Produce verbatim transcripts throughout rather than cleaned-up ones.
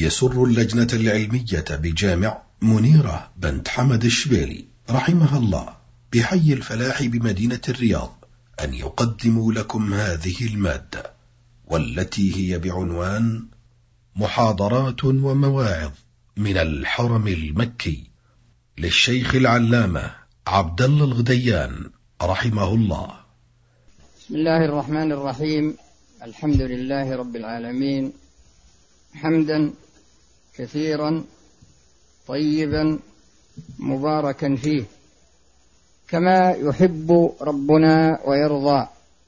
يسر اللجنة العلمية بجامع منيرة بنت حمد الشبيلي رحمها الله بحي الفلاح بمدينة الرياض أن يقدموا لكم هذه المادة، والتي هي بعنوان محاضرات ومواعظ من الحرم المكي للشيخ العلامة عبد الله الغديان رحمه الله. بسم الله الرحمن الرحيم. الحمد لله رب العالمين، حمدا كثيرا طيبا مباركا فيه كما يحب ربنا ويرضى،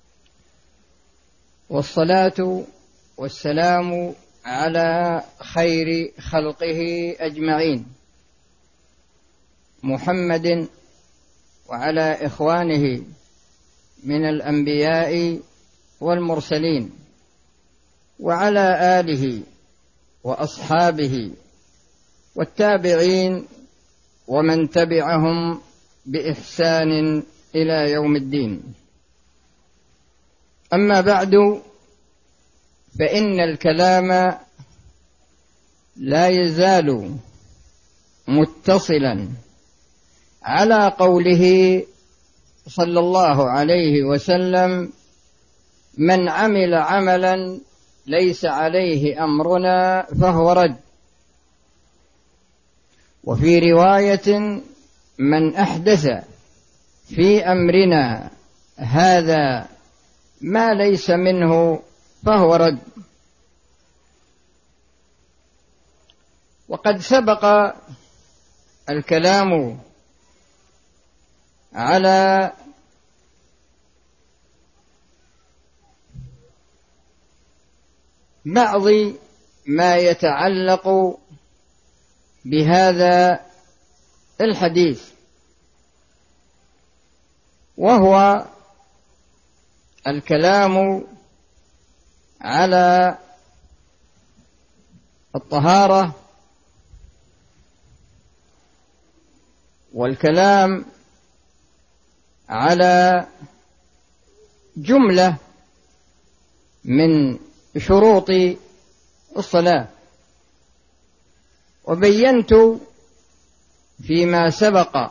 والصلاة والسلام على خير خلقه أجمعين محمد وعلى إخوانه من الأنبياء والمرسلين وعلى آله وأصحابه والتابعين ومن تبعهم بإحسان إلى يوم الدين. أما بعد، فإن الكلام لا يزال متصلا على قوله صلى الله عليه وسلم: من عمل عملا ليس عليه أمرنا فهو رد. وفي رواية: من أحدث في أمرنا هذا ما ليس منه فهو رد. وقد سبق الكلام على بعض ما يتعلق بهذا الحديث، وهو الكلام على الطهارة، والكلام على جملة من شروط الصلاة. وبينت فيما سبق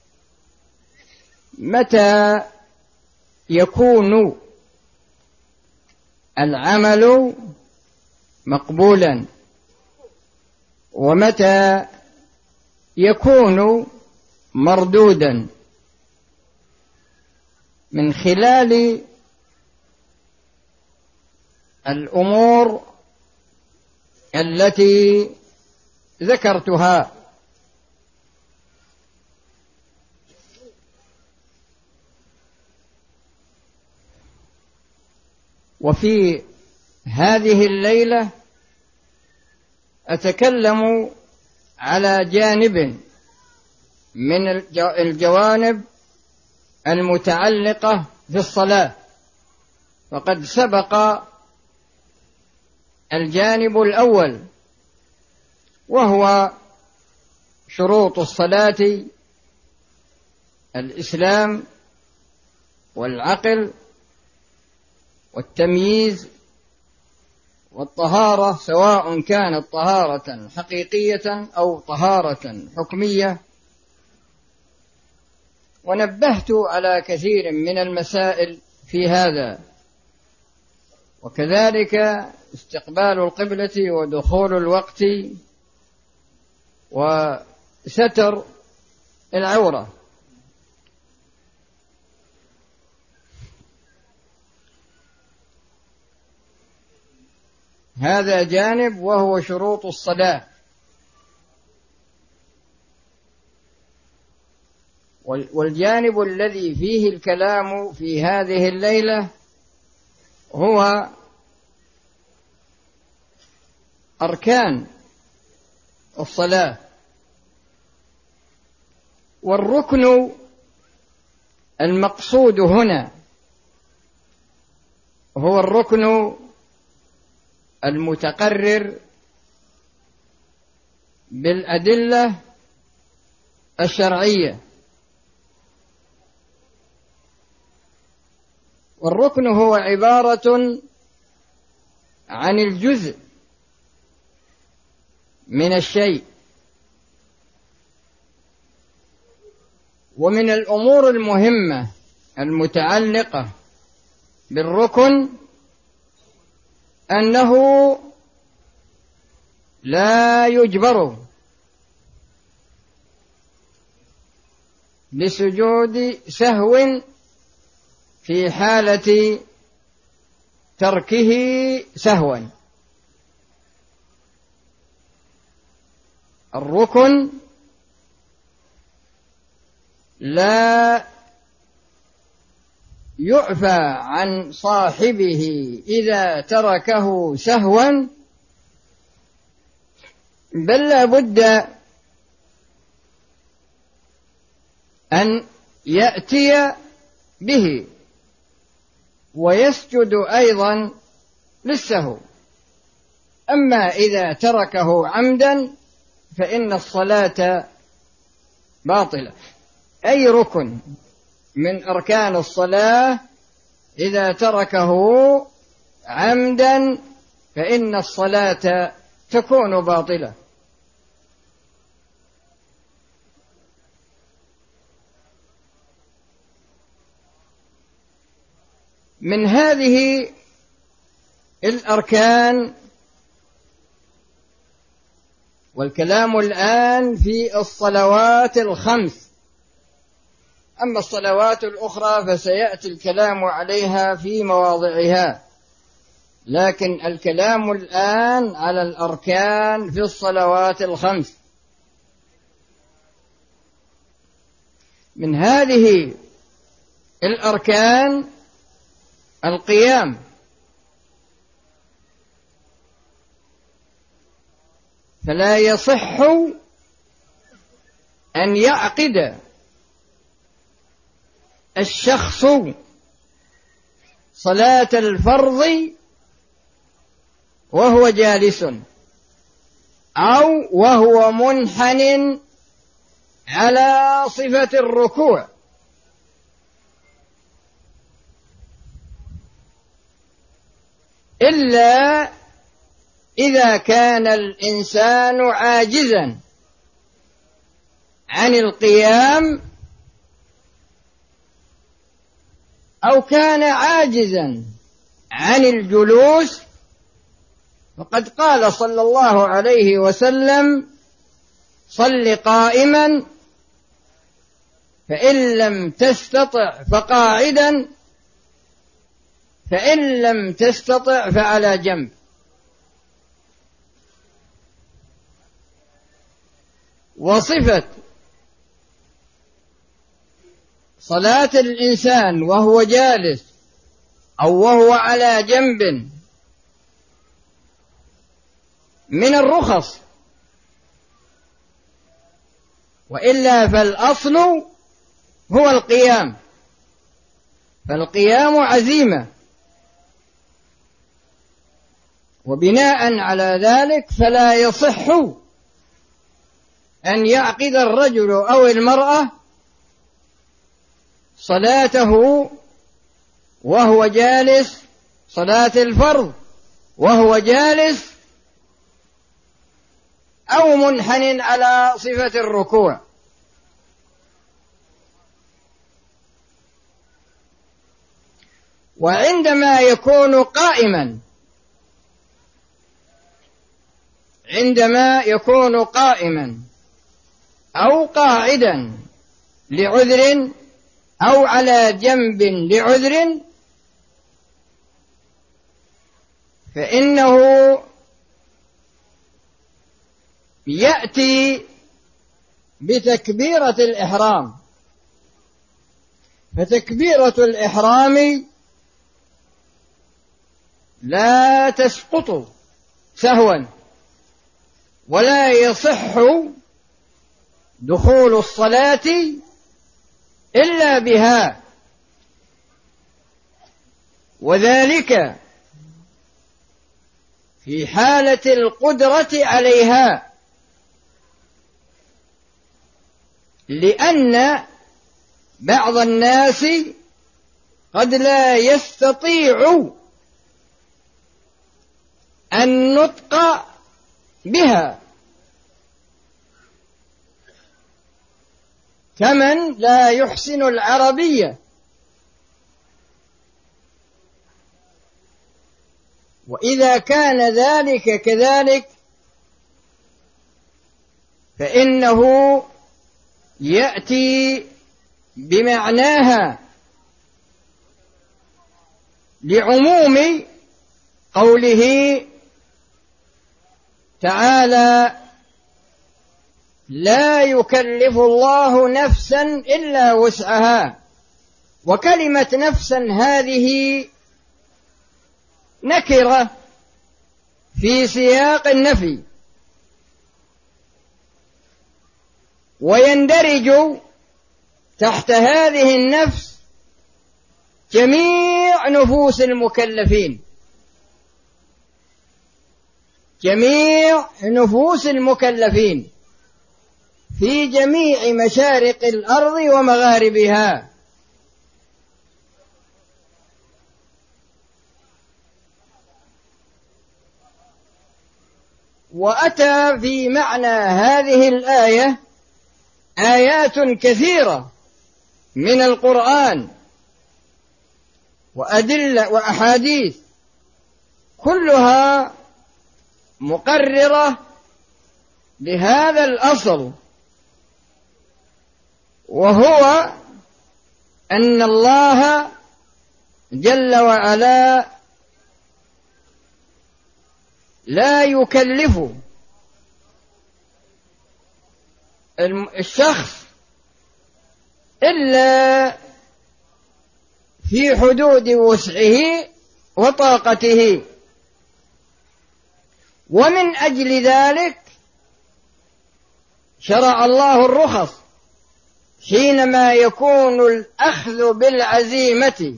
متى يكون العمل مقبولا ومتى يكون مردودا، من خلال الأمور التي ذكرتها. وفي هذه الليلة أتكلم على جانب من الجوانب المتعلقة بالصلاة. وقد سبق الجانب الأول، وهو شروط الصلاة: الإسلام والعقل والتمييز والطهارة، سواء كانت طهارة حقيقية أو طهارة حكمية. ونبهت على كثير من المسائل في هذا، وكذلك استقبال القبلة ودخول الوقت وستر العورة. هذا جانب وهو شروط الصلاة. والجانب الذي فيه الكلام في هذه الليلة هو أركان الصلاة. والركن المقصود هنا هو الركن المتقرر بالأدلة الشرعية. والركن هو عبارة عن الجزء من الشيء. ومن الأمور المهمة المتعلقة بالركن أنه لا يجبر لسجود سهو في حالة تركه سهوا. الركن لا يعفى عن صاحبه إذا تركه سهوا، بل لا بد أن يأتي به ويسجد أيضا للسهو. أما إذا تركه عمدا فإن الصلاة باطلة. أي ركن من أركان الصلاة إذا تركه عمدا فإن الصلاة تكون باطلة. من هذه الأركان، والكلام الآن في الصلوات الخمس. أما الصلوات الأخرى فسيأتي الكلام عليها في مواضعها، لكن الكلام الآن على الأركان في الصلوات الخمس. من هذه الأركان القيام، فلا يصح أن يعقد الشخص صلاة الفرض وهو جالس أو وهو منحن على صفة الركوع، إلا إذا كان الإنسان عاجزا عن القيام أو كان عاجزا عن الجلوس، فقد قال صلى الله عليه وسلم: صل قائما، فإن لم تستطع فقاعدا، فإن لم تستطع فعلى جنب. وصفة صلاة الإنسان وهو جالس أو وهو على جنب من الرخص، وإلا فالأصل هو القيام، فالقيام عزيمة. وبناء على ذلك فلا يصح أن يعقد الرجل أو المرأة صلاته وهو جالس، صلاة الفرض وهو جالس أو منحن على صفة الركوع. وعندما يكون قائما عندما يكون قائما أو قاعدا لعذر أو على جنب لعذر، فإنه يأتي بتكبيرة الإحرام. فتكبيرة الإحرام لا تسقط سهوا، ولا يصح دخول الصلاة إلا بها، وذلك في حالة القدرة عليها، لأن بعض الناس قد لا يستطيع النطق بها كمن لا يحسن العربية. وإذا كان ذلك كذلك فإنه يأتي بمعناها لعموم قوله تعالى: لا يكلف الله نفسا إلا وسعها. وكلمة نفسا هذه نكرة في سياق النفي، ويندرج تحت هذه النفس جميع نفوس المكلفين، جميع نفوس المكلفين في جميع مشارق الأرض ومغاربها. وأتى في معنى هذه الآية آيات كثيرة من القرآن وأدلة وأحاديث كلها مقررة لهذا الأصل، وهو أن الله جل وعلا لا يكلف الشخص إلا في حدود وسعه وطاقته. ومن أجل ذلك شرع الله الرخص حينما يكون الأخذ بالعزيمة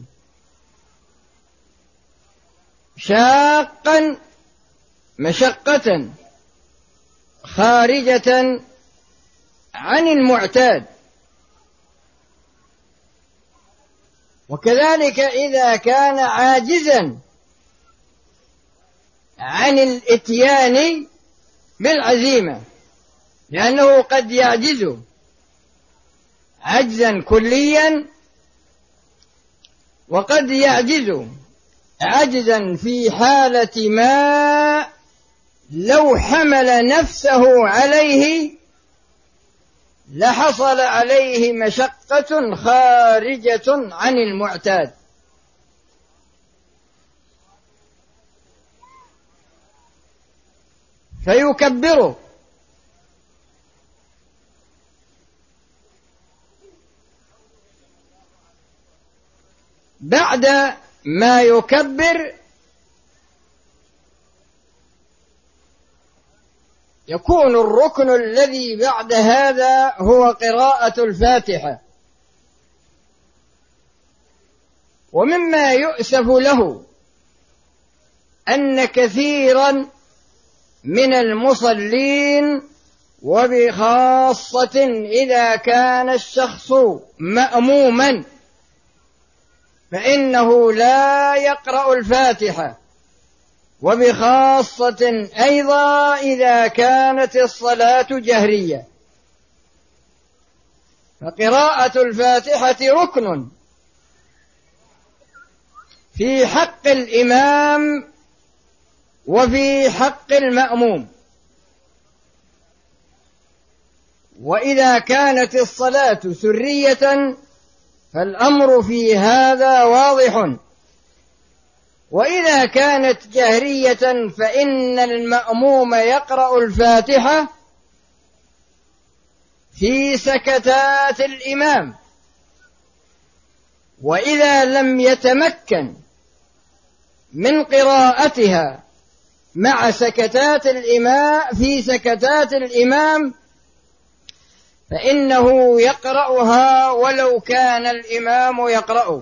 شاقا مشقة خارجة عن المعتاد. وكذلك إذا كان عاجزا عن الإتيان بالعزيمة، لأنه قد يعجز عجزا كليا، وقد يعجز عجزا في حالة ما لو حمل نفسه عليه لحصل عليه مشقة خارجة عن المعتاد. فيكبره بعد ما يكبر يكون الركن الذي بعد هذا هو قراءة الفاتحة. ومما يؤسف له أن كثيرا من المصلين، وبخاصة إذا كان الشخص مأموما، فإنه لا يقرأ الفاتحة، وبخاصة أيضا إذا كانت الصلاة جهرية. فقراءة الفاتحة ركن في حق الإمام وفي حق المأموم. وإذا كانت الصلاة سرية فالأمر في هذا واضح، وإذا كانت جهرية فإن المأموم يقرأ الفاتحة في سكتات الإمام، وإذا لم يتمكن من قراءتها مع سكتات الإمام في سكتات الإمام فإنه يقرأها ولو كان الإمام يقرأ،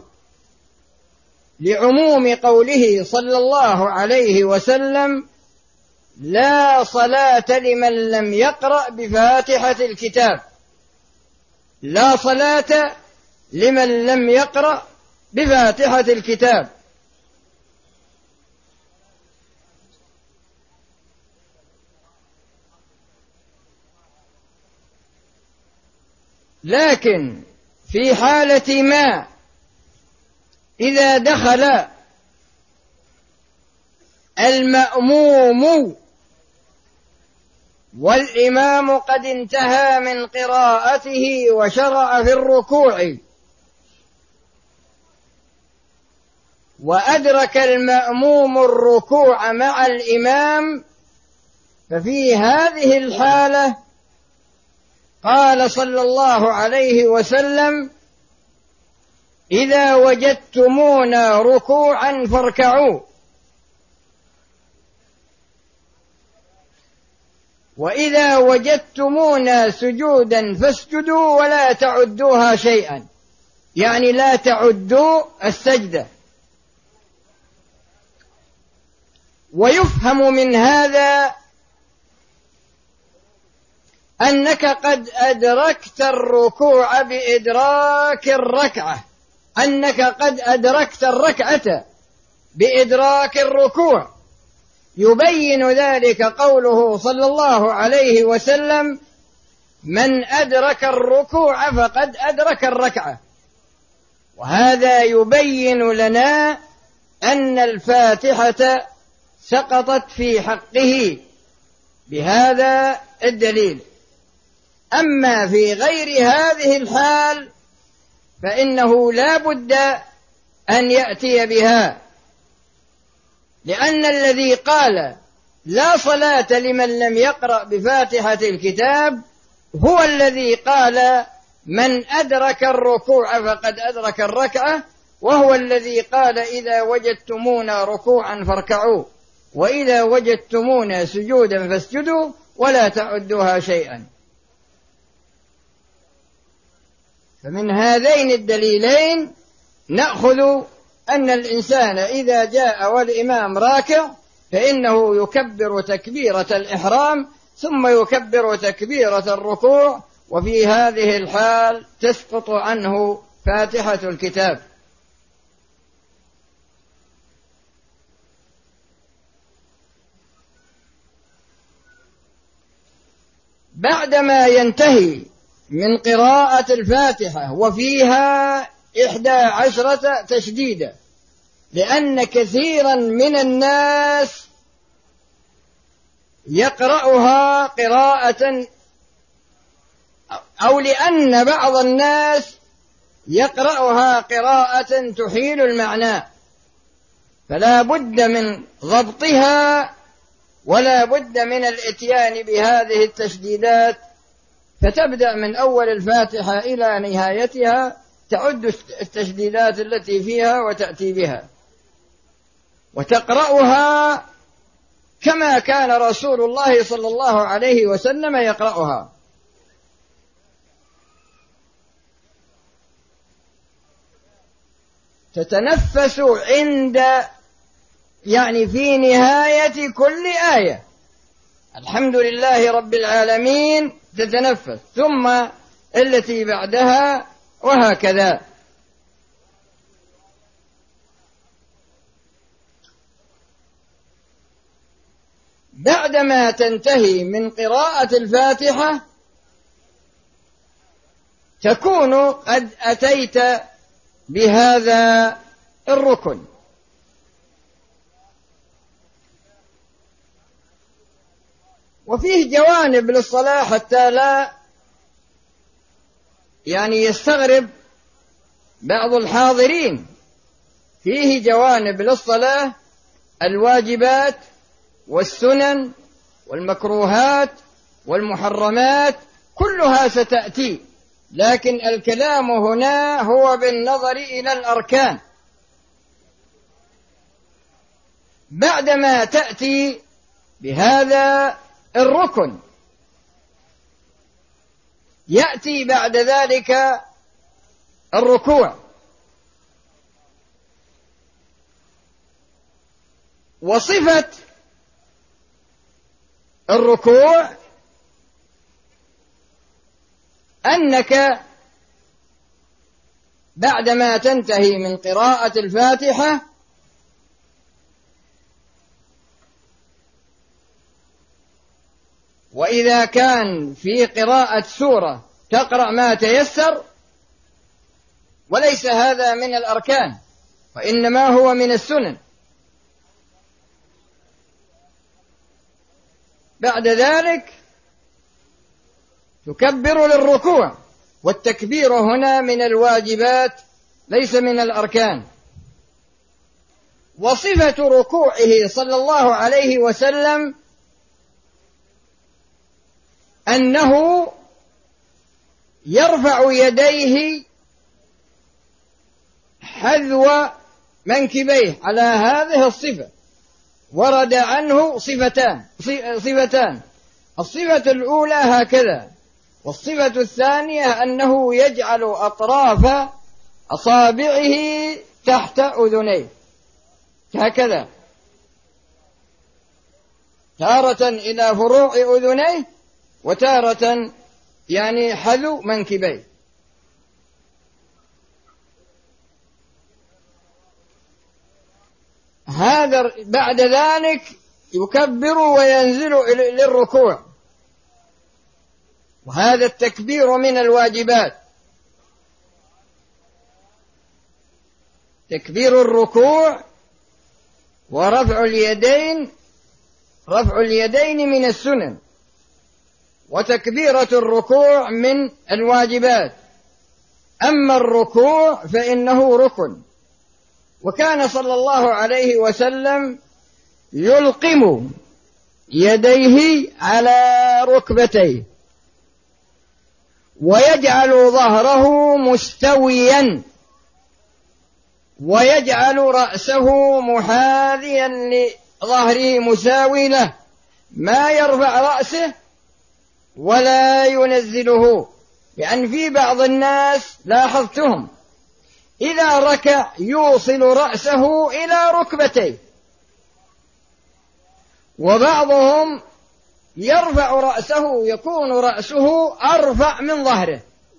لعموم قوله صلى الله عليه وسلم: لا صلاة لمن لم يقرأ بفاتحة الكتاب. لا صلاة لمن لم يقرأ بفاتحة الكتاب. لكن في حالة ما إذا دخل المأموم والإمام قد انتهى من قراءته وشرع في الركوع، وأدرك المأموم الركوع مع الإمام، ففي هذه الحالة قال صلى الله عليه وسلم: إذا وجدتمونا ركوعا فاركعوا، وإذا وجدتمونا سجودا فاسجدوا ولا تعدوها شيئا، يعني لا تعدوا السجدة. ويفهم من هذا أنك قد أدركت الركوع بإدراك الركعة، أنك قد أدركت الركعة بإدراك الركوع. يبين ذلك قوله صلى الله عليه وسلم: من أدرك الركوع فقد أدرك الركعة. وهذا يبين لنا أن الفاتحة سقطت في حقه بهذا الدليل. أما في غير هذه الحال فإنه لا بد أن يأتي بها، لأن الذي قال لا صلاة لمن لم يقرأ بفاتحة الكتاب هو الذي قال من أدرك الركوع فقد أدرك الركعة، وهو الذي قال إذا وجدتمونا ركوعا فاركعوا، وإذا وجدتمونا سجودا فاسجدوا ولا تعدوها شيئا. فمن هذين الدليلين نأخذ أن الإنسان إذا جاء والإمام راكع فإنه يكبر تكبيرة الإحرام ثم يكبر تكبيرة الركوع، وفي هذه الحال تسقط عنه فاتحة الكتاب. بعدما ينتهي من قراءة الفاتحة وفيها إحدى عشرة تشديدة، لأن كثيرا من الناس يقرأها قراءة، أو لأن بعض الناس يقرأها قراءة تحيل المعنى، فلا بد من ضبطها ولا بد من الإتيان بهذه التشديدات، فتبدأ من أول الفاتحة إلى نهايتها تعد التشديدات التي فيها وتأتي بها وتقرأها كما كان رسول الله صلى الله عليه وسلم يقرأها. تتنفس عند يعني في نهاية كل آية الحمد لله رب العالمين تتنفس، ثم التي بعدها، وهكذا. بعدما تنتهي من قراءة الفاتحة تكون قد أتيت بهذا الركن. وفيه جوانب للصلاة حتى لا يعني يستغرب بعض الحاضرين، فيه جوانب للصلاة: الواجبات والسنن والمكروهات والمحرمات كلها ستأتي، لكن الكلام هنا هو بالنظر إلى الأركان. بعدما تأتي بهذا الركن يأتي بعد ذلك الركوع. وصفة الركوع أنك بعدما تنتهي من قراءة الفاتحة وإذا كان في قراءة سورة تقرأ ما تيسر، وليس هذا من الأركان وإنما هو من السنن. بعد ذلك تكبر للركوع، والتكبير هنا من الواجبات ليس من الأركان. وصفة ركوعه صلى الله عليه وسلم أنه يرفع يديه حذو منكبيه على هذه الصفة. ورد عنه صفتان صفتان الصفة الأولى هكذا، والصفة الثانية أنه يجعل أطراف أصابعه تحت أذنيه هكذا، تارة إلى فروع أذنيه وتارة يعني حذو منكبيه. هذا بعد ذلك يكبر وينزل للركوع، وهذا التكبير من الواجبات. تكبير الركوع ورفع اليدين، رفع اليدين من السنن، وتكبيرة الركوع من الواجبات. أما الركوع فإنه ركن، وكان صلى الله عليه وسلم يلقم يديه على ركبتيه ويجعل ظهره مستويا ويجعل رأسه محاذيا لظهره مساوي له، ما يرفع رأسه ولا ينزله. لأن في بعض الناس لاحظتهم إذا ركع يوصل رأسه إلى ركبتيه، وبعضهم يرفع رأسه يكون رأسه أرفع من ظهره.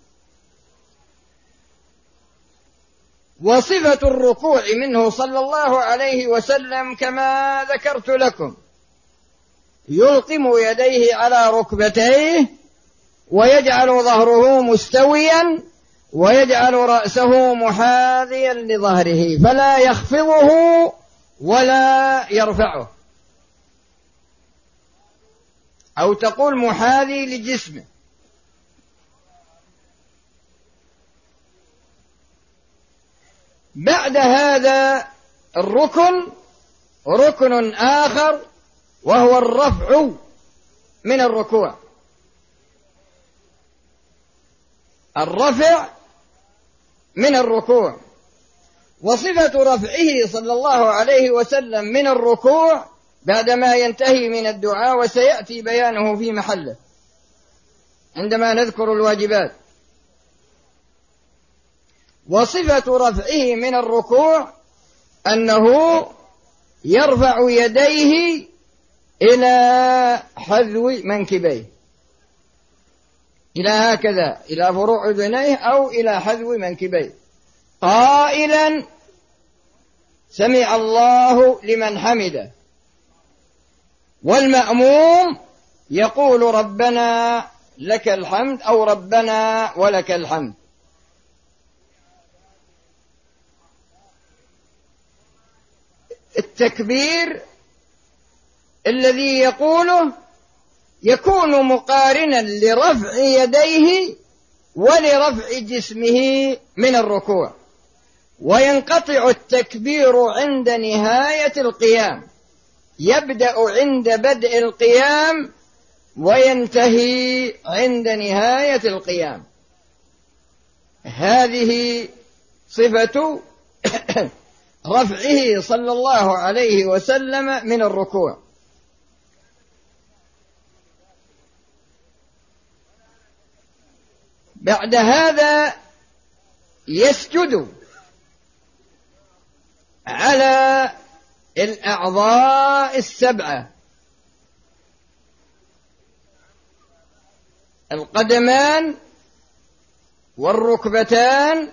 وصفة الركوع منه صلى الله عليه وسلم كما ذكرت لكم، يلقم يديه على ركبتيه ويجعل ظهره مستويا ويجعل رأسه محاذيا لظهره، فلا يخفضه ولا يرفعه، أو تقول محاذي لجسمه. بعد هذا الركن ركن آخر وهو الرفع من الركوع. الرفع من الركوع، وصفة رفعه صلى الله عليه وسلم من الركوع بعدما ينتهي من الدعاء، وسيأتي بيانه في محله عندما نذكر الواجبات. وصفة رفعه من الركوع أنه يرفع يديه إلى حذو منكبيه، إلى هكذا، إلى فروع أذنيه أو إلى حذو منكبيه، قائلا سمع الله لمن حمده. والمأموم يقول ربنا لك الحمد أو ربنا ولك الحمد. التكبير الذي يقوله يكون مقارنا لرفع يديه ولرفع جسمه من الركوع، وينقطع التكبير عند نهاية القيام، يبدأ عند بدء القيام وينتهي عند نهاية القيام. هذه صفة رفعه صلى الله عليه وسلم من الركوع. بعد هذا يسجد على الأعضاء السبعة: القدمان والركبتان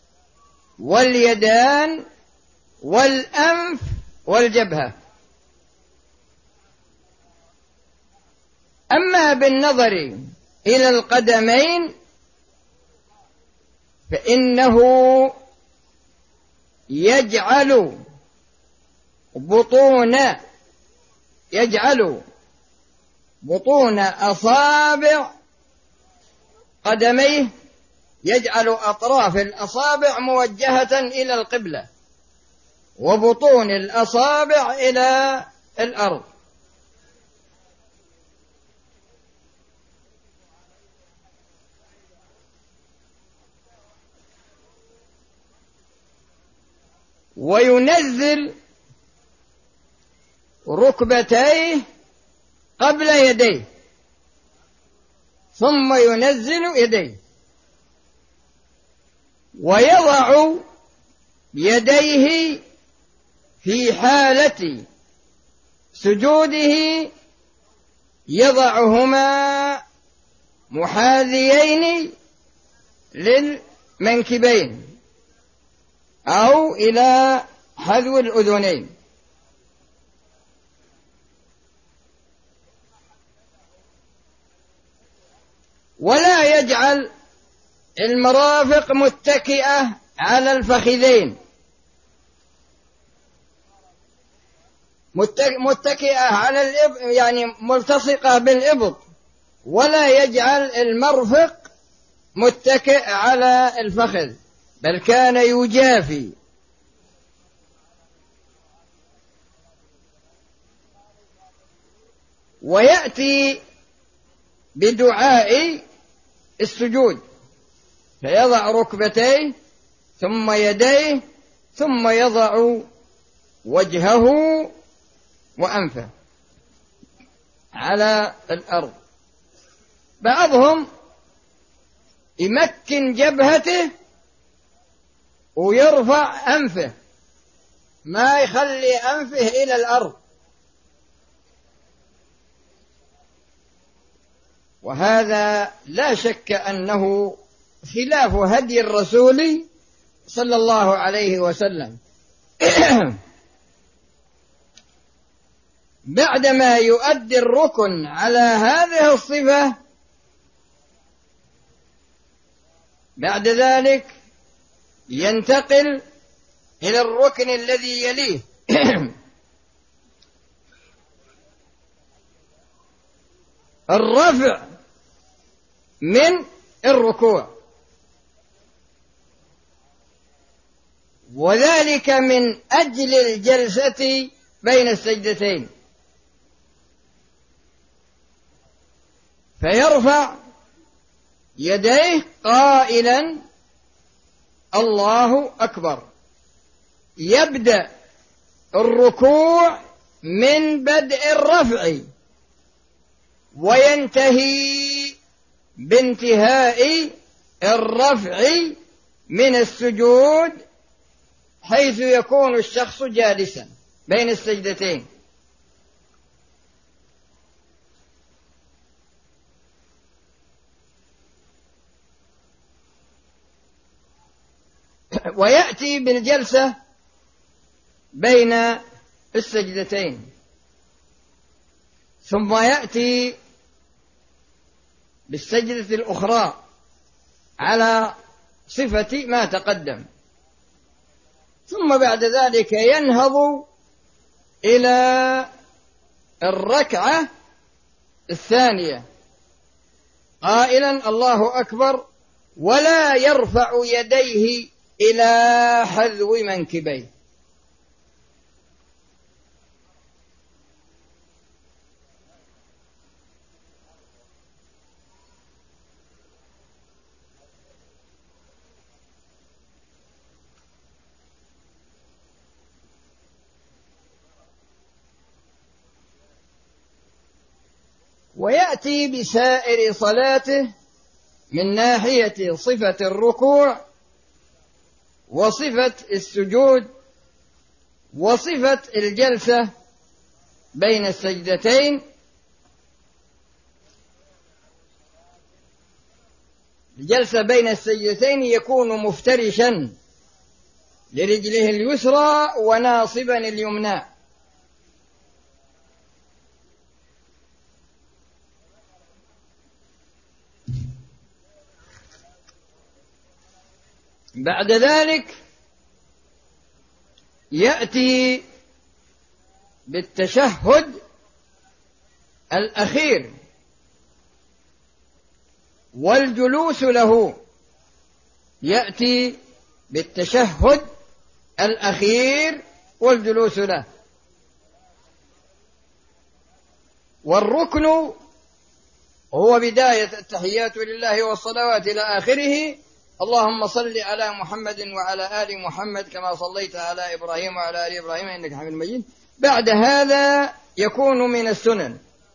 واليدان والأنف والجبهة. أما بالنظر إلى القدمين فإنه يجعل بطون يجعل بطون أصابع قدميه، يجعل أطراف الأصابع موجهة إلى القبلة وبطون الأصابع إلى الأرض. وينزل ركبتيه قبل يديه ثم ينزل يديه، ويضع يديه في حالة سجوده يضعهما محاذيين للمنكبين أو إلى حذو الأذنين، ولا يجعل المرافق متكئة على الفخذين، متكئة على الإب يعني ملتصقة بالإبط، ولا يجعل المرفق متكئ على الفخذ، بل كان يجافي. ويأتي بدعاء السجود، فيضع ركبتيه ثم يديه ثم يضع وجهه وأنفه على الأرض. بعضهم يمكن جبهته ويرفع أنفه، ما يخلي أنفه إلى الأرض، وهذا لا شك أنه خلاف هدي الرسول صلى الله عليه وسلم. بعدما يؤدي الركن على هذه الصفة، بعد ذلك ينتقل إلى الركن الذي يليه الرفع من الركوع، وذلك من أجل الجلسة بين السجدتين، فيرفع يديه قائلا الله أكبر، يبدأ الركوع من بدء الرفع وينتهي بانتهاء الرفع من السجود، حيث يكون الشخص جالسا بين السجدتين. ويأتي بالجلسة بين السجدتين، ثم يأتي بالسجدة الأخرى على صفة ما تقدم، ثم بعد ذلك ينهض إلى الركعة الثانية قائلا الله أكبر، ولا يرفع يديه إلى حذو منكبيه. ويأتي بسائر صلاته من ناحية صفة الركوع وصفة السجود وصفة الجلسة بين السجدتين. الجلسة بين السجدتين يكون مفترشا لرجله اليسرى وناصبا اليمنى، بعد ذلك يأتي بالتشهد الأخير والجلوس له، يأتي بالتشهد الأخير والجلوس له. والركن هو بداية التحيات لله والصلوات إلى آخره. اللهم صل على محمد وعلى آل محمد كما صليت على إبراهيم وعلى آل إبراهيم إنك حميد مجيد. بعد هذا يكون من السنن.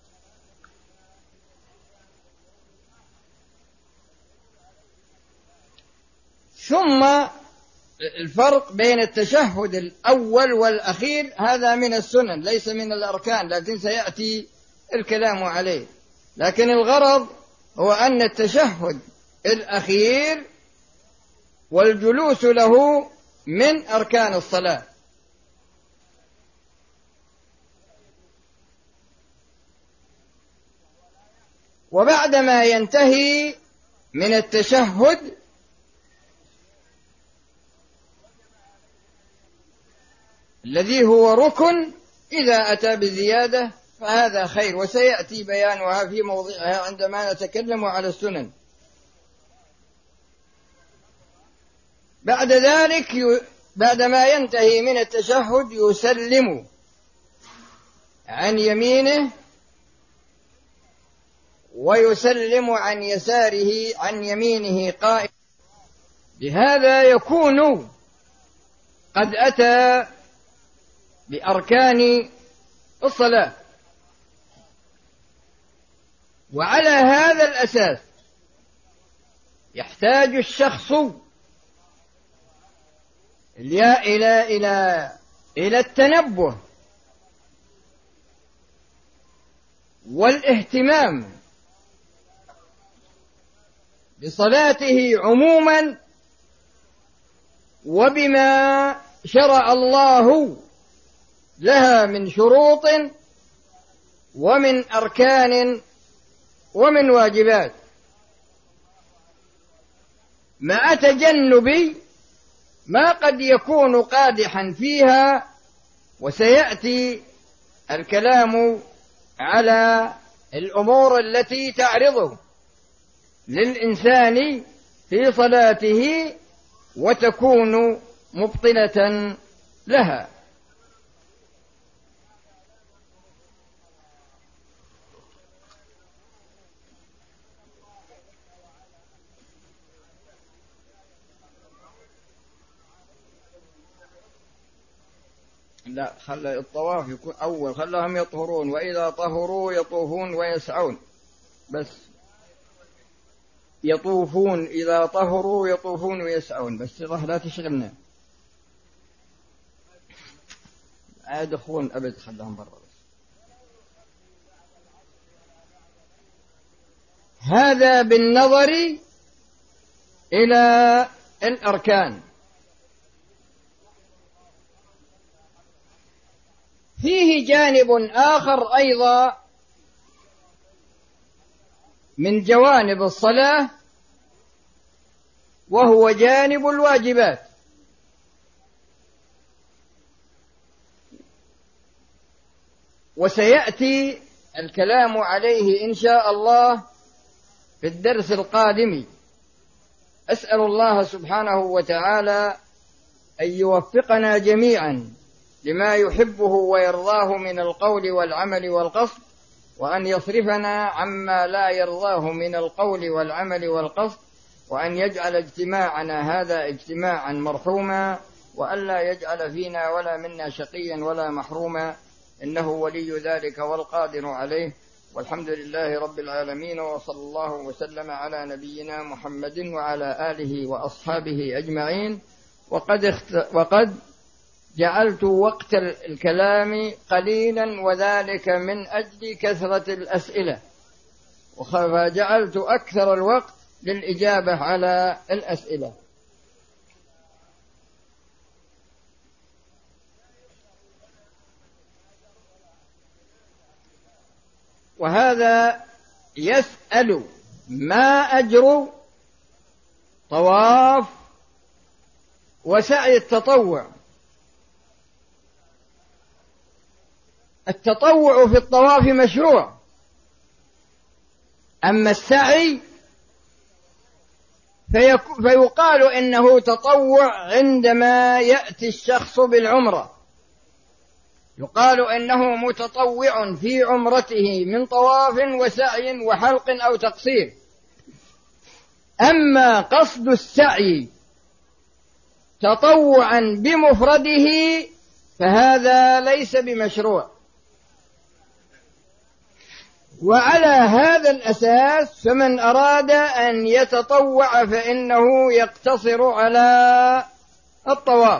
ثم الفرق بين التشهد الأول والأخير هذا من السنن ليس من الأركان، لكن سيأتي الكلام عليه. لكن الغرض هو أن التشهد الأخير والجلوس له من أركان الصلاة. وبعدما ينتهي من التشهد الذي هو ركن إذا أتى بزيادة فهذا خير، وسيأتي بيانها في موضعها عندما نتكلم على السنن. بعد ذلك بعدما ينتهي من التشهد يسلم عن يمينه ويسلم عن يساره عن يمينه قائما. بهذا يكون قد أتى بأركان الصلاة. وعلى هذا الأساس يحتاج الشخص إلى إلى إلى إلى التنبه والاهتمام بصلاته عموما وبما شرع الله لها من شروط ومن أركان ومن واجبات، مع تجنب ما قد يكون قادحا فيها. وسيأتي الكلام على الأمور التي تعرض للإنسان في صلاته وتكون مبطلة لها. لا، خلى الطواف يكون أول، خلاهم يطهرون، وإذا طهروا يطوفون ويسعون. بس يطوفون، إذا طهروا يطوفون ويسعون، بس لا تشغلنا يدخلون أبد، خلاهم برا. هذا بالنظر إلى الأركان. فيه جانب آخر أيضا من جوانب الصلاة، وهو جانب الواجبات. وسيأتي الكلام عليه إن شاء الله في الدرس القادم. أسأل الله سبحانه وتعالى أن يوفقنا جميعا لما يحبه ويرضاه من القول والعمل والقصد، وأن يصرفنا عما لا يرضاه من القول والعمل والقصد، وأن يجعل اجتماعنا هذا اجتماعا مرحوما، وأن لا يجعل فينا ولا منا شقيا ولا محروما، إنه ولي ذلك والقادر عليه. والحمد لله رب العالمين، وصلى الله وسلم على نبينا محمد وعلى آله وأصحابه أجمعين. وقد, اخت... وقد جعلت وقت الكلام قليلا، وذلك من أجل كثرة الأسئلة، وجعلت أكثر الوقت للإجابة على الأسئلة. وهذا يسأل: ما أجر طواف وسعي التطوع. التطوع في الطواف مشروع، أما السعي فيقال إنه تطوع عندما يأتي الشخص بالعمرة، يقال إنه متطوع في عمرته من طواف وسعي وحلق أو تقصير. أما قصد السعي تطوعا بمفرده فهذا ليس بمشروع. وعلى هذا الأساس فمن أراد أن يتطوع فإنه يقتصر على الطواف.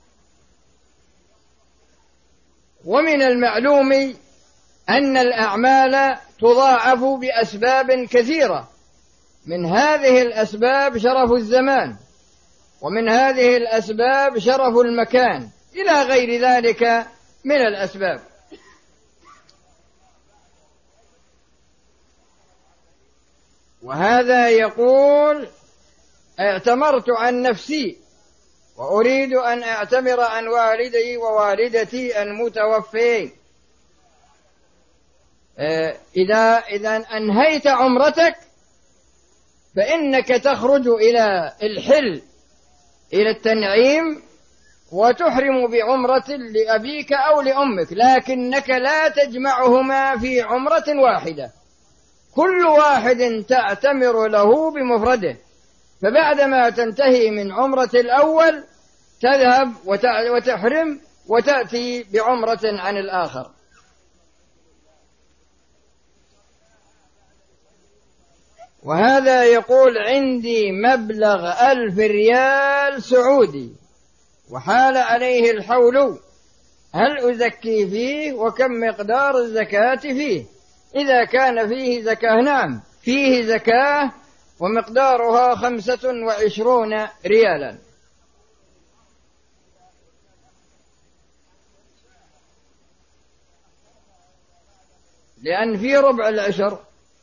ومن المعلوم أن الأعمال تضاعف بأسباب كثيرة، من هذه الأسباب شرف الزمان، ومن هذه الأسباب شرف المكان، إلى غير ذلك من الأسباب. وهذا يقول: اعتمرت عن نفسي وأريد أن أعتمر عن والدي ووالدتي المتوفين. إذا إذا أنهيت عمرتك فإنك تخرج إلى الحل، إلى التنعيم، وتحرم بعمرة لأبيك أو لأمك، لكنك لا تجمعهما في عمرة واحدة، كل واحد تعتمر له بمفرده. فبعدما تنتهي من عمرة الأول تذهب وتحرم وتأتي بعمرة عن الآخر. وهذا يقول: عندي مبلغ ألف ريال سعودي وحال عليه الحول، هل أزكي فيه؟ وكم مقدار الزكاة فيه؟ إذا كان فيه زكاة: نعم فيه زكاة، ومقدارها خمسة وعشرون ريالا. لأن في ربع العشر.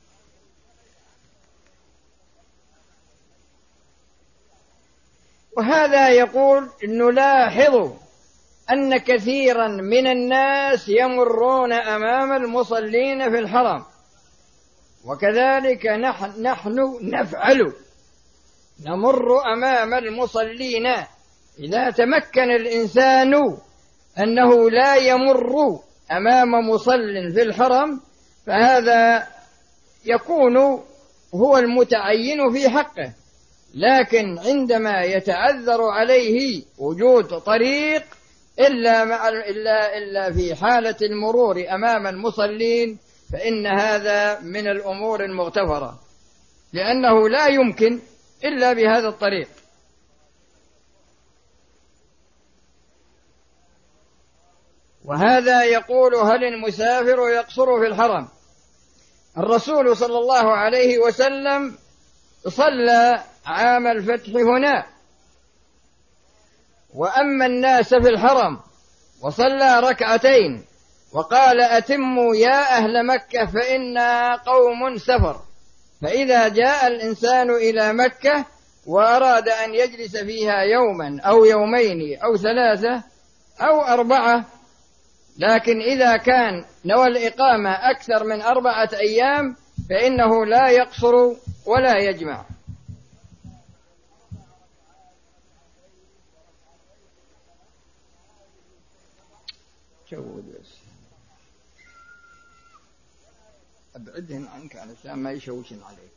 وهذا يقول: نلاحظ أن كثيرا من الناس يمرون أمام المصلين في الحرم، وكذلك نحن, نحن نفعل، نمر أمام المصلين. إذا تمكن الإنسان أنه لا يمر أمام مصل في الحرم فهذا يكون هو المتعين في حقه. لكن عندما يتعذر عليه وجود طريق إلا, مع إلا, إلا في حالة المرور أمام المصلين فإن هذا من الأمور المغتفرة، لأنه لا يمكن إلا بهذا الطريق. وهذا يقول: هل المسافر يقصر في الحرم؟ الرسول صلى الله عليه وسلم صلى عام الفتح هنا، وأما الناس في الحرم وصلى ركعتين وقال: أتموا يا أهل مكة فإنا قوم سفر. فإذا جاء الإنسان إلى مكة وأراد أن يجلس فيها يوما أو يومين أو ثلاثة أو أربعة، لكن إذا كان نوى الإقامة أكثر من أربعة أيام فإنه لا يقصر ولا يجمع. أبعدهم عنك علشان ما يشوشن عليك.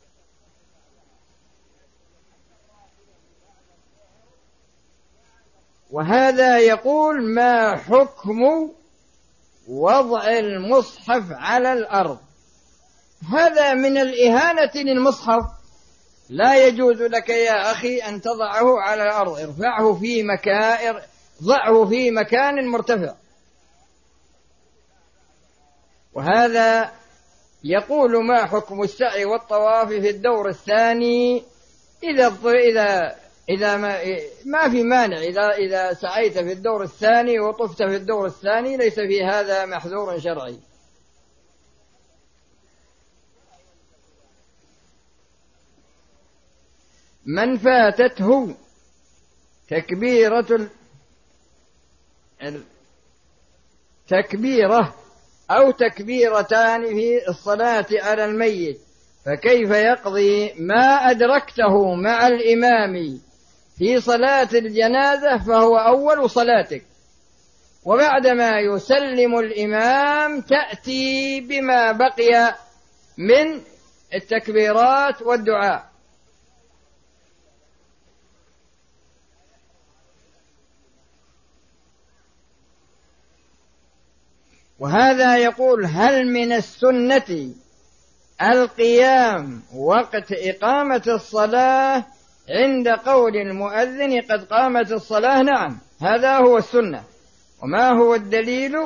وهذا يقول: ما حكم وضع المصحف على الأرض؟ هذا من الإهانة للمصحف، لا يجوز لك يا أخي أن تضعه على الأرض، ارفعه في مكان، ضعه في مكان مرتفع. وهذا يقول: ما حكم السعي والطواف في الدور الثاني؟ إذا إذا إذا ما ما في مانع، إذا إذا سعيت في الدور الثاني وطفت في الدور الثاني ليس في هذا محذور شرعي. من فاتته تكبيرة تكبيرة أو تكبيرتان في الصلاة على الميت، فكيف يقضي ما أدركته مع الإمام في صلاة الجنازة فهو أول صلاتك، وبعدما يسلم الإمام تأتي بما بقي من التكبيرات والدعاء. وهذا يقول: هل من السنة القيام وقت إقامة الصلاة عند قول المؤذن قد قامت الصلاة؟ نعم، هذا هو السنة. وما هو الدليل؟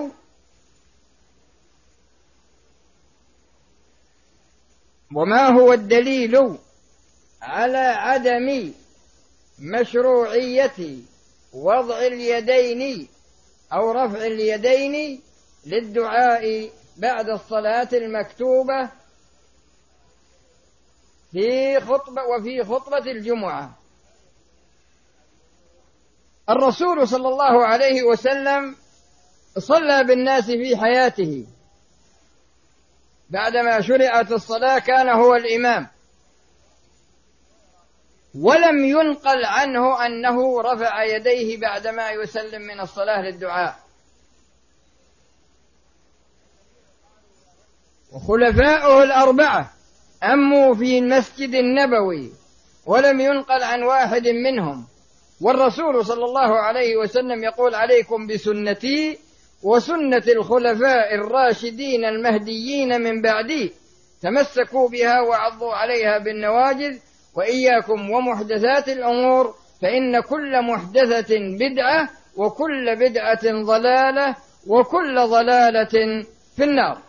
وما هو الدليل على عدم مشروعية وضع اليدين أو رفع اليدين للدعاء بعد الصلاة المكتوبة في خطبة وفي خطبة الجمعة؟ الرسول صلى الله عليه وسلم صلى بالناس في حياته، بعدما شرعت الصلاة كان هو الإمام، ولم ينقل عنه أنه رفع يديه بعدما يسلم من الصلاة للدعاء. وخلفاؤه الأربعة أموا في المسجد النبوي ولم ينقل عن واحد منهم، والرسول صلى الله عليه وسلم يقول: عليكم بسنتي وسنة الخلفاء الراشدين المهديين من بعدي، تمسكوا بها وعضوا عليها بالنواجذ، وإياكم ومحدثات الأمور فإن كل محدثة بدعة وكل بدعة ضلالة وكل ضلالة في النار.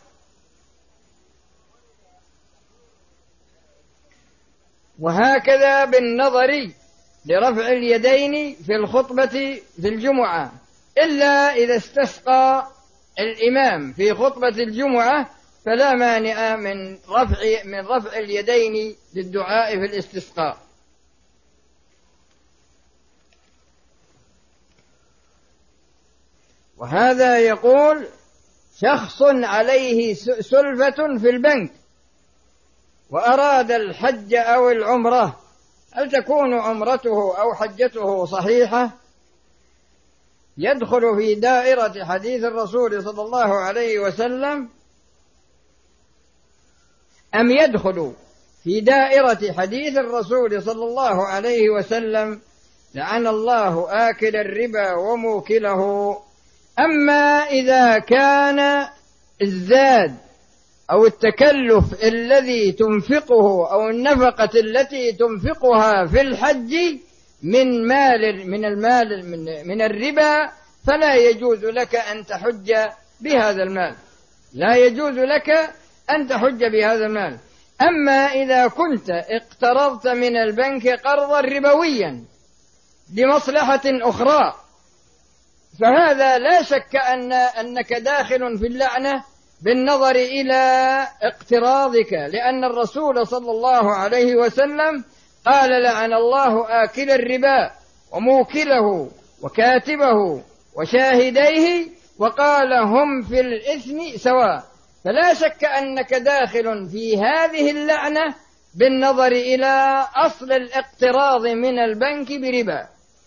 وهكذا بالنظر لرفع اليدين في الخطبة في الجمعة، إلا إذا استسقى الإمام في خطبة الجمعة فلا مانع من رفع من رفع اليدين للدعاء في الاستسقاء. وهذا يقول: شخص عليه سلفة في البنك وأراد الحج أو العمرة، هل تكون عمرته أو حجته صحيحة؟ يدخل في دائرة حديث الرسول صلى الله عليه وسلم أم يدخل في دائرة حديث الرسول صلى الله عليه وسلم: لعن الله آكل الربا وموكله؟ أما إذا كان الزاد أو التكلف الذي تنفقه أو النفقة التي تنفقها في الحج من مال من المال من, من الربا، فلا يجوز لك أن تحج بهذا المال، لا يجوز لك أن تحج بهذا المال. أما إذا كنت اقترضت من البنك قرضا ربويا لمصلحة أخرى فهذا لا شك أن أنك داخل في اللعنة بالنظر إلى اقتراضك، لأن الرسول صلى الله عليه وسلم قال: لعن الله آكل الربا وموكله وكاتبه وشاهديه، وقال: هم في الإثم سواء. فلا شك أنك داخل في هذه اللعنة بالنظر إلى أصل الاقتراض من البنك بربا،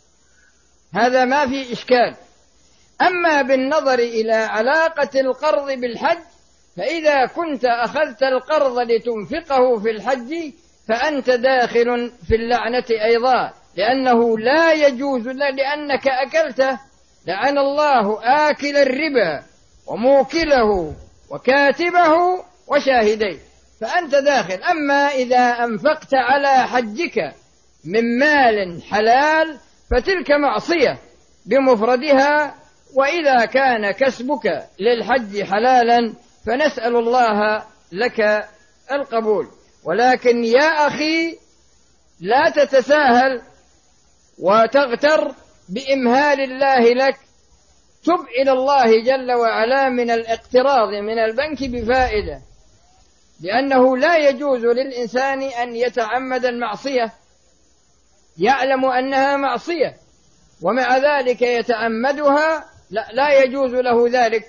هذا ما في إشكال. أما بالنظر إلى علاقة القرض بالحج، فإذا كنت أخذت القرض لتنفقه في الحج فأنت داخل في اللعنة أيضا، لأنه لا يجوز لأنك أكلته. لعن الله آكل الربا وموكله وكاتبه وشاهديه، فأنت داخل. أما إذا أنفقت على حجك من مال حلال فتلك معصية بمفردها، وإذا كان كسبك للحج حلالا فنسأل الله لك القبول. ولكن يا أخي لا تتساهل وتغتر بإمهال الله لك، تب إلى الله جل وعلا من الاقتراض من البنك بفائدة، لأنه لا يجوز للإنسان أن يتعمد المعصية يعلم أنها معصية ومع ذلك يتعمدها، لا, لا يجوز له ذلك.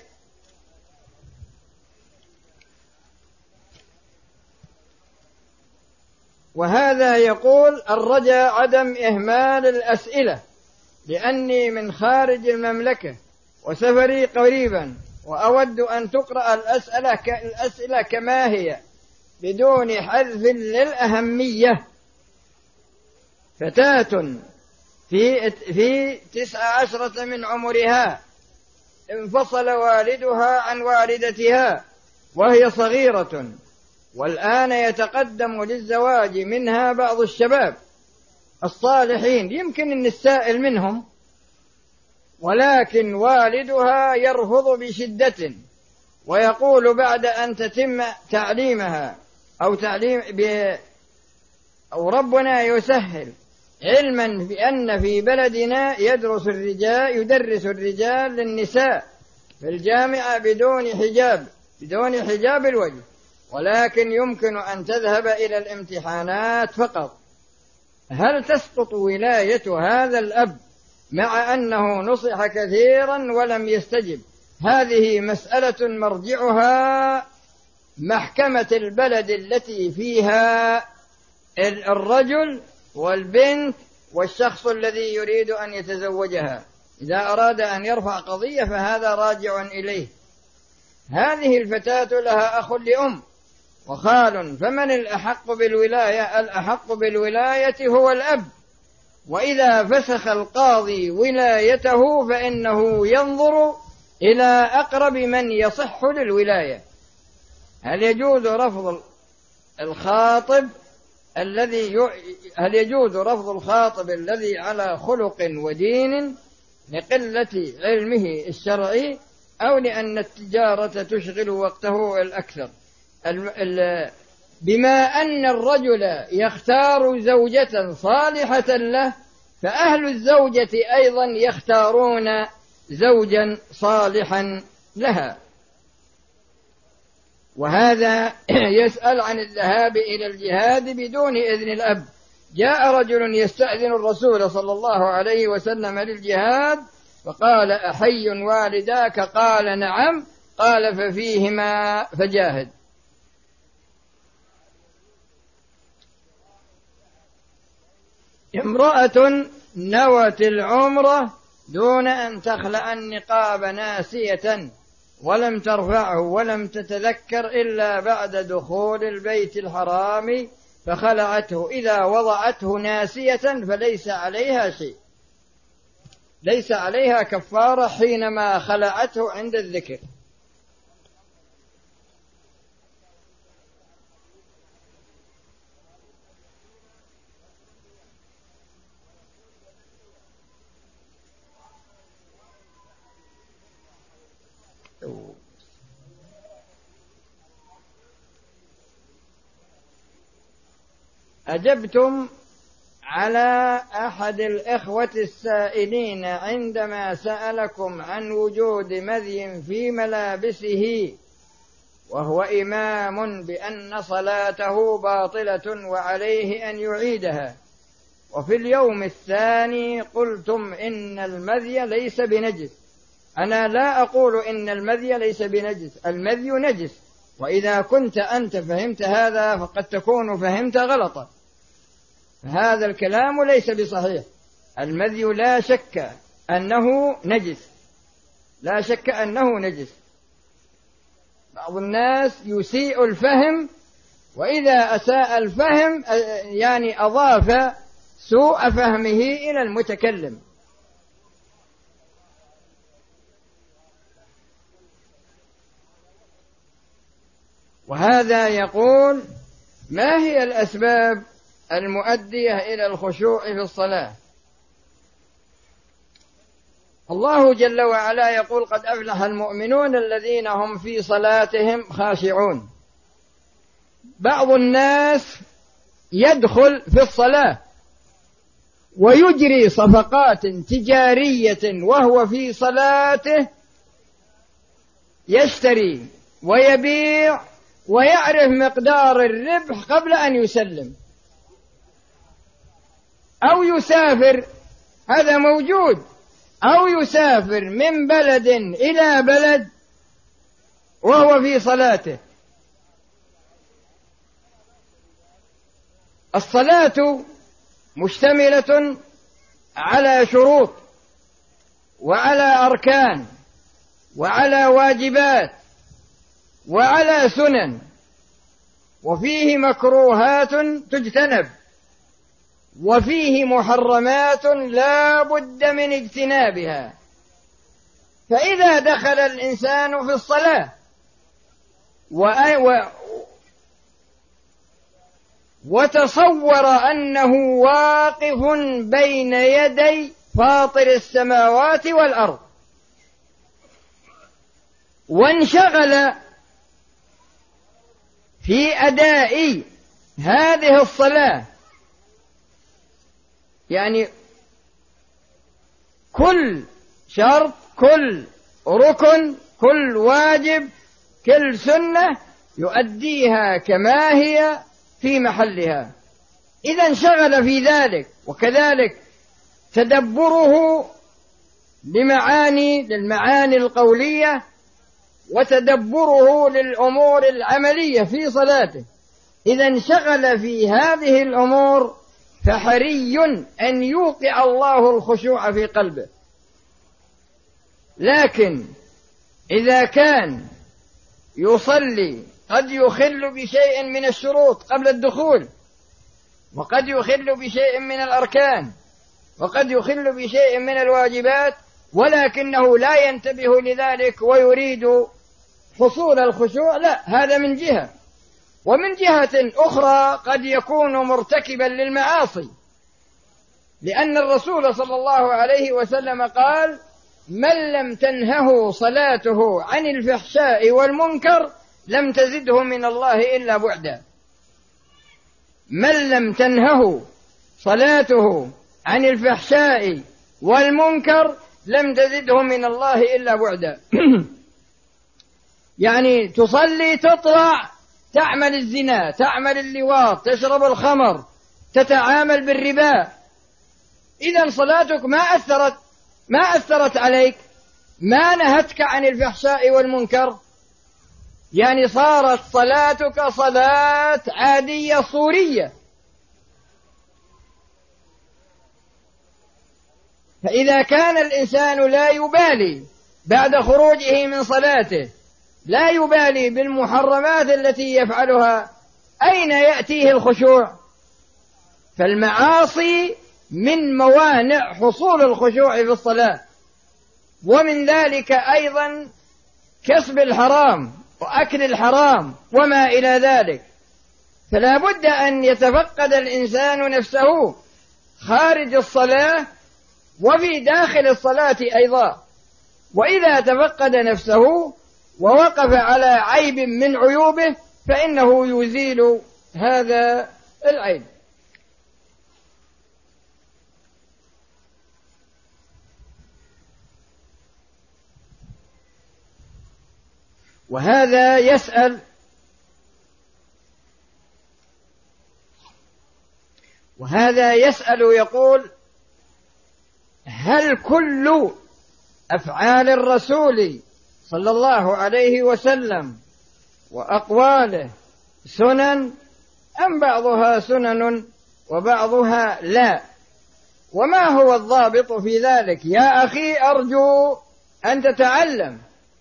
وهذا يقول الرجاء عدم إهمال الأسئلة، لأني من خارج المملكة وسفري قريبا، وأود أن تقرأ الأسئلة, الأسئلة كما هي بدون حذف للأهمية. فتاة في, في تسع عشرة من عمرها انفصل والدها عن والدتها وهي صغيرة، والآن يتقدم للزواج منها بعض الشباب الصالحين، يمكن أن السائل منهم، ولكن والدها يرفض بشدة ويقول بعد أن تتم تعليمها أو تعليم ب... أو ربنا يسهل، علما بأن في بلدنا يدرس الرجال يدرس الرجال للنساء في الجامعة بدون حجاب بدون حجاب الوجه، ولكن يمكن أن تذهب إلى الامتحانات فقط. هل تسقط ولاية هذا الأب مع أنه نصح كثيرا ولم يستجب؟ هذه مسألة مرجعها محكمة البلد التي فيها الرجل والبنت والشخص الذي يريد أن يتزوجها. إذا أراد أن يرفع قضية فهذا راجع إليه. هذه الفتاة لها أخ لأم وخال، فمن الأحق بالولاية؟ الأحق بالولاية هو الأب، وإذا فسخ القاضي ولايته فإنه ينظر إلى أقرب من يصح للولاية. هل يجوز رفض الخاطب الذي ي... هل يجوز رفض الخاطب الذي على خلق ودين لقلة علمه الشرعي أو لأن التجارة تشغل وقته الأكثر؟ ال... ال... بما أن الرجل يختار زوجة صالحة له، فأهل الزوجة أيضا يختارون زوجا صالحا لها. وهذا يسأل عن الذهاب إلى الجهاد بدون إذن الأب. جاء رجل يستأذن الرسول صلى الله عليه وسلم للجهاد فقال: أحي والداك؟ قال: نعم. قال: ففيهما فجاهد. امرأة نوت العمرة دون أن تخلع النقاب ناسية ولم ترفعه ولم تتذكر إلا بعد دخول البيت الحرام فخلعته، إذا وضعته ناسية فليس عليها شيء، ليس عليها كفارة حينما خلعته عند الذكر. أجبتم على أحد الإخوة السائلين عندما سألكم عن وجود مذي في ملابسه وهو إمام بأن صلاته باطلة وعليه أن يعيدها، وفي اليوم الثاني قلتم إن المذي ليس بنجس. أنا لا أقول إن المذي ليس بنجس، المذي نجس، وإذا كنت أنت فهمت هذا فقد تكون فهمت غلطا، هذا الكلام ليس بصحيح. المذي لا شك أنه نجس، لا شك أنه نجس. بعض الناس يسيء الفهم، وإذا أساء الفهم يعني أضاف سوء فهمه إلى المتكلم. وهذا يقول: ما هي الأسباب المؤدية إلى الخشوع في الصلاة؟ الله جل وعلا يقول: قد أفلح المؤمنون الذين هم في صلاتهم خاشعون. بعض الناس يدخل في الصلاة ويجري صفقات تجارية وهو في صلاته، يشتري ويبيع ويعرف مقدار الربح قبل أن يسلم، أو يسافر هذا موجود، أو يسافر من بلد إلى بلد وهو في صلاته. الصلاة مشتملة على شروط وعلى أركان وعلى واجبات وعلى سنن، وفيه مكروهات تجتنب، وفيه محرمات لا بد من اجتنابها. فإذا دخل الإنسان في الصلاة وتصور أنه واقف بين يدي فاطر السماوات والأرض، وانشغل في أداء هذه الصلاة، يعني كل شرط، كل ركن، كل واجب، كل سنة يؤديها كما هي في محلها، إذا انشغل في ذلك. وكذلك تدبره لمعاني للمعاني القولية، وتدبره للأمور العملية في صلاته، إذا انشغل في هذه الأمور فحري أن يوقع الله الخشوع في قلبه. لكن إذا كان يصلي قد يخل بشيء من الشروط قبل الدخول، وقد يخل بشيء من الأركان، وقد يخل بشيء من الواجبات، ولكنه لا ينتبه لذلك ويريد حصول الخشوع، لا، هذا من جهة. ومن جهة أخرى قد يكون مرتكبا للمعاصي، لأن الرسول صلى الله عليه وسلم قال: من لم تنهه صلاته عن الفحشاء والمنكر لم تزده من الله إلا بعدا. من لم تنهه صلاته عن الفحشاء والمنكر لم تزده من الله إلا بعدا. يعني تصلي، تطلع، تعمل الزنا، تعمل اللواط، تشرب الخمر، تتعامل بالربا، إذن صلاتك ما أثرت ما أثرت عليك، ما نهتك عن الفحشاء والمنكر، يعني صارت صلاتك صلاة عادية صورية. فإذا كان الإنسان لا يبالي بعد خروجه من صلاته، لا يبالي بالمحرمات التي يفعلها، أين يأتيه الخشوع؟ فالمعاصي من موانع حصول الخشوع في الصلاة. ومن ذلك أيضا كسب الحرام وأكل الحرام وما إلى ذلك. فلا بد أن يتفقد الإنسان نفسه خارج الصلاة وفي داخل الصلاة أيضا. وإذا تفقد نفسه ووقف على عيب من عيوبه فإنه يزيل هذا العيب. وهذا يسأل وهذا يسأل يقول: هل كل أفعال الرسول صلى الله عليه وسلم وأقواله سنن أم بعضها سنن وبعضها لا؟ وما هو الضابط في ذلك؟ يا أخي أرجو أن تتعلم،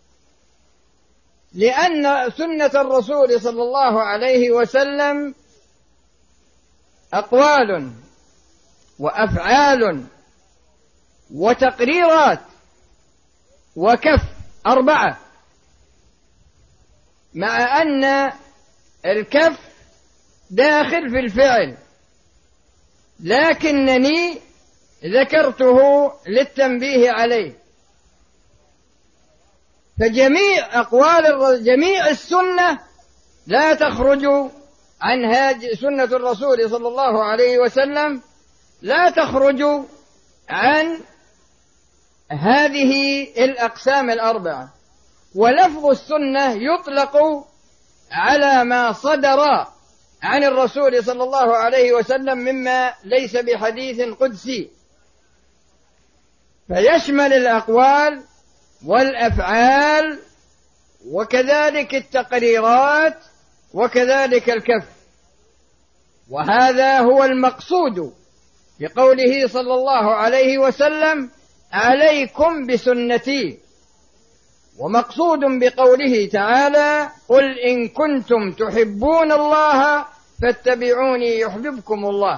لأن سنة الرسول صلى الله عليه وسلم أقوال وأفعال وتقريرات وكف أربعة، مع أن الكف داخل في الفعل، لكنني ذكرته للتنبيه عليه. فجميع أقوال جميع السنة لا تخرج عن هذه سنة الرسول صلى الله عليه وسلم، لا تخرج عن هذه الأقسام الأربعة. ولفظ السنة يطلق على ما صدر عن الرسول صلى الله عليه وسلم مما ليس بحديث قدسي، فيشمل الأقوال والأفعال وكذلك التقريرات وكذلك الكف. وهذا هو المقصود بقوله صلى الله عليه وسلم: عليكم بسنتي. ومقصود بقوله تعالى: قل إن كنتم تحبون الله فاتبعوني يحببكم الله.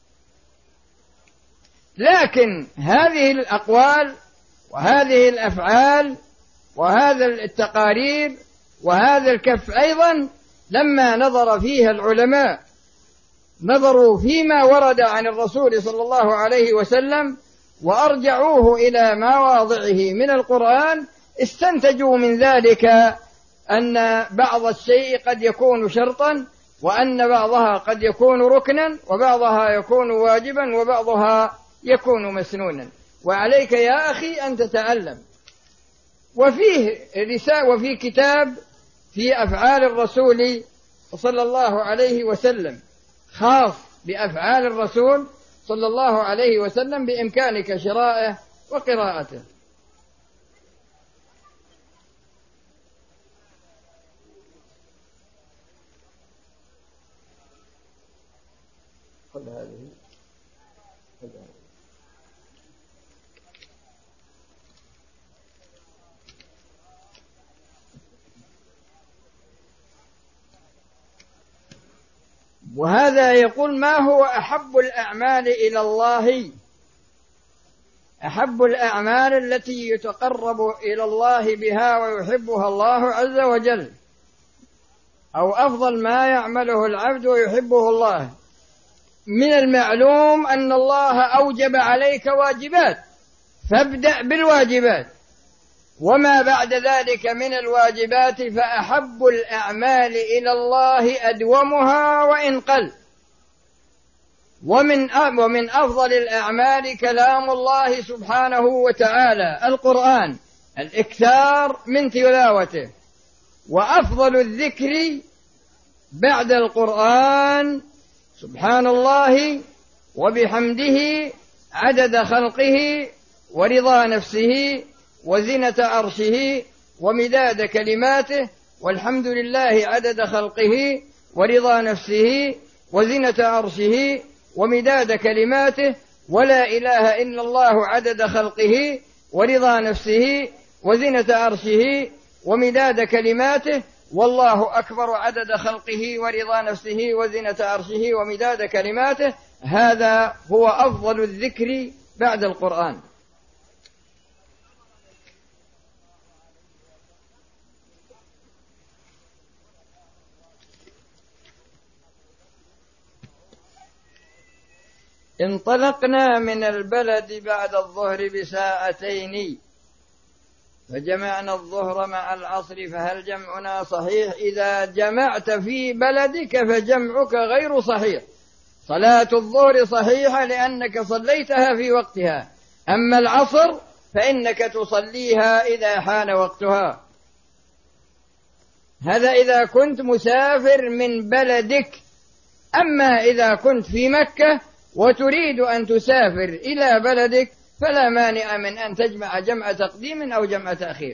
لكن هذه الأقوال وهذه الأفعال وهذا التقارير وهذا الكف أيضا لما نظر فيها العلماء نظروا فيما ورد عن الرسول صلى الله عليه وسلم وأرجعوه إلى مواضعه من القرآن، استنتجوا من ذلك أن بعض الشيء قد يكون شرطا، وأن بعضها قد يكون ركنا، وبعضها يكون واجبا، وبعضها يكون مسنونا. وعليك يا أخي أن تتعلم. وفيه رسالة وفي كتاب في أفعال الرسول صلى الله عليه وسلم خاص بأفعال الرسول صلى الله عليه وسلم، بإمكانك شرائه وقراءته. خذ هذه خذ هذه. وهذا يقول: ما هو أحب الأعمال إلى الله؟ أحب الأعمال التي يتقرب إلى الله بها ويحبها الله عز وجل، أو أفضل ما يعمله العبد ويحبه الله. من المعلوم أن الله أوجب عليك واجبات، فابدأ بالواجبات، وما بعد ذلك من الواجبات فأحب الأعمال إلى الله أدومها وإن قل. ومن ومن أفضل الأعمال كلام الله سبحانه وتعالى القرآن، الإكثار من تلاوته. وأفضل الذكر بعد القرآن سبحان الله وبحمده عدد خلقه ورضا نفسه وزنة عرشه ومداد كلماته، والحمد لله عدد خلقه ورضا نفسه وزنة عرشه ومداد كلماته، ولا إله إلا الله عدد خلقه ورضا نفسه وزنة عرشه ومداد كلماته، والله أكبر عدد خلقه ورضا نفسه وزنة عرشه ومداد كلماته. هذا هو أفضل الذكر بعد القرآن. انطلقنا من البلد بعد الظهر بساعتين فجمعنا الظهر مع العصر، فهل جمعنا صحيح؟ إذا جمعت في بلدك فجمعك غير صحيح. صلاة الظهر صحيحة لأنك صليتها في وقتها، أما العصر فإنك تصليها إذا حان وقتها. هذا إذا كنت مسافر من بلدك. أما إذا كنت في مكة وتريد أن تسافر إلى بلدك فلا مانع من أن تجمع جمع تقديم أو جمع تأخير.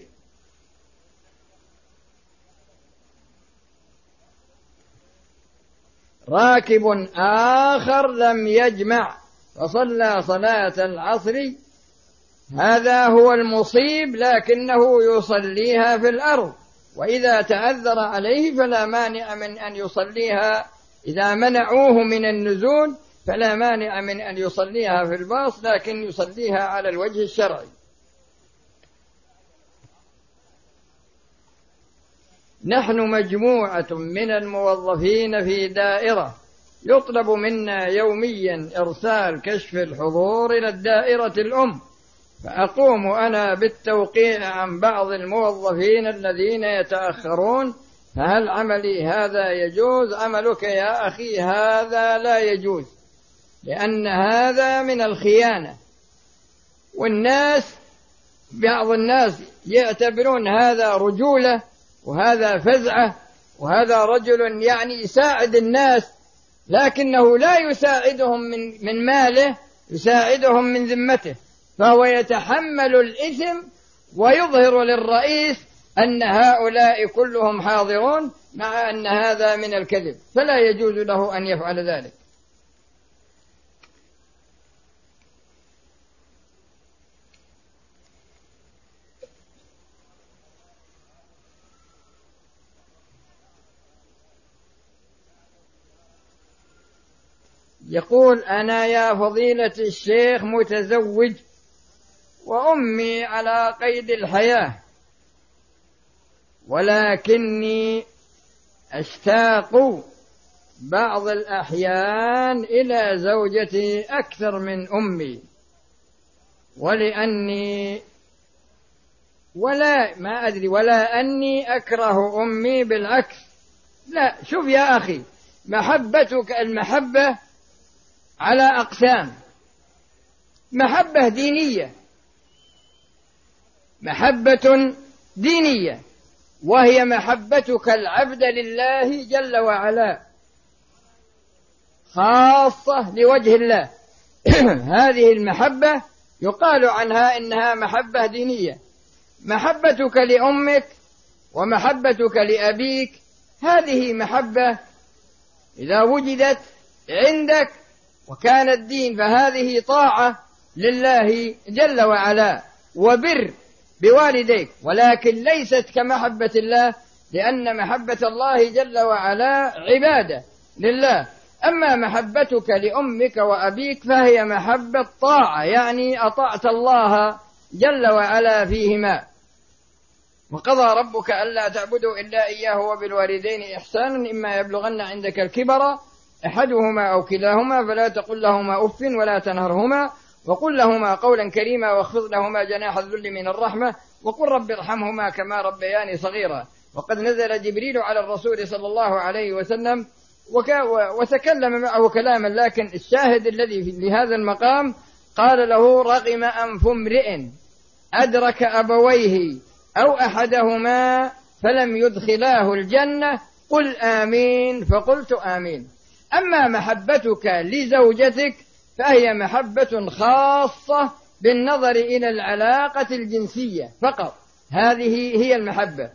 راكب آخر لم يجمع فصلى صلاة العصر، هذا هو المصيب، لكنه يصليها في الأرض، وإذا تعذر عليه فلا مانع من أن يصليها. إذا منعوه من النزول فلا مانع من أن يصليها في الباص، لكن يصليها على الوجه الشرعي. نحن مجموعة من الموظفين في دائرة يطلب منا يوميا إرسال كشف الحضور إلى الدائرة الأم، فأقوم أنا بالتوقيع عن بعض الموظفين الذين يتأخرون، فهل عملي هذا يجوز؟ عملك يا أخي هذا لا يجوز، لأن هذا من الخيانة، والناس بعض الناس يعتبرون هذا رجولة وهذا فزعة، وهذا رجل يعني يساعد الناس، لكنه لا يساعدهم من من ماله، يساعدهم من ذمته. فهو يتحمل الإثم ويظهر للرئيس أن هؤلاء كلهم حاضرون، مع أن هذا من الكذب، فلا يجوز له أن يفعل ذلك. يقول: أنا يا فضيلة الشيخ متزوج وأمي على قيد الحياة، ولكني أشتاق بعض الأحيان إلى زوجتي أكثر من أمي، ولأني ولا ما أدري ولا أني أكره أمي، بالعكس. لا، شوف يا أخي، محبتك المحبة على أقسام: محبة دينية، محبة دينية وهي محبتك العبد لله جل وعلا خاصة لوجه الله. هذه المحبة يقال عنها إنها محبة دينية. محبتك لأمك ومحبتك لأبيك هذه محبة إذا وجدت عندك وكان الدين، فهذه طاعة لله جل وعلا وبر بوالديك، ولكن ليست كمحبة الله، لأن محبة الله جل وعلا عبادة لله. أما محبتك لأمك وأبيك فهي محبة طاعة، يعني أطعت الله جل وعلا فيهما. وقضى ربك ألا تعبدوا إلا إياه وبالوالدين إحسانا، إما يبلغن عندك الكبر أحدهما أو كلاهما فلا تقل لهما أف ولا تنهرهما، وقل لهما قولا كريما، واخفض لهما جناح الذل من الرحمة، وقل رب ارحمهما كما ربياني صغيرا. وقد نزل جبريل على الرسول صلى الله عليه وسلم وتكلم معه كلاما، لكن الشاهد الذي لهذا المقام قال له: رغم أنف امرئ أدرك أبويه أو أحدهما فلم يدخلاه الجنة، قل آمين، فقلت آمين. أما محبتك لزوجتك فهي محبة خاصة بالنظر إلى العلاقة الجنسية فقط، هذه هي المحبة.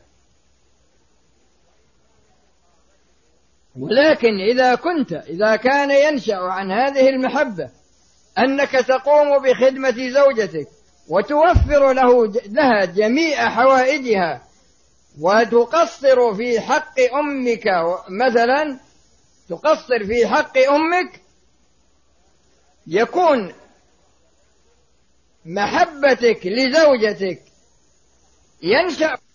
ولكن إذا كنت إذا كان ينشأ عن هذه المحبة أنك تقوم بخدمة زوجتك وتوفر له لها جميع حوائجها وتقصر في حق أمك، مثلا تقصر في حق أمك، يكون محبتك لزوجتك ينشأ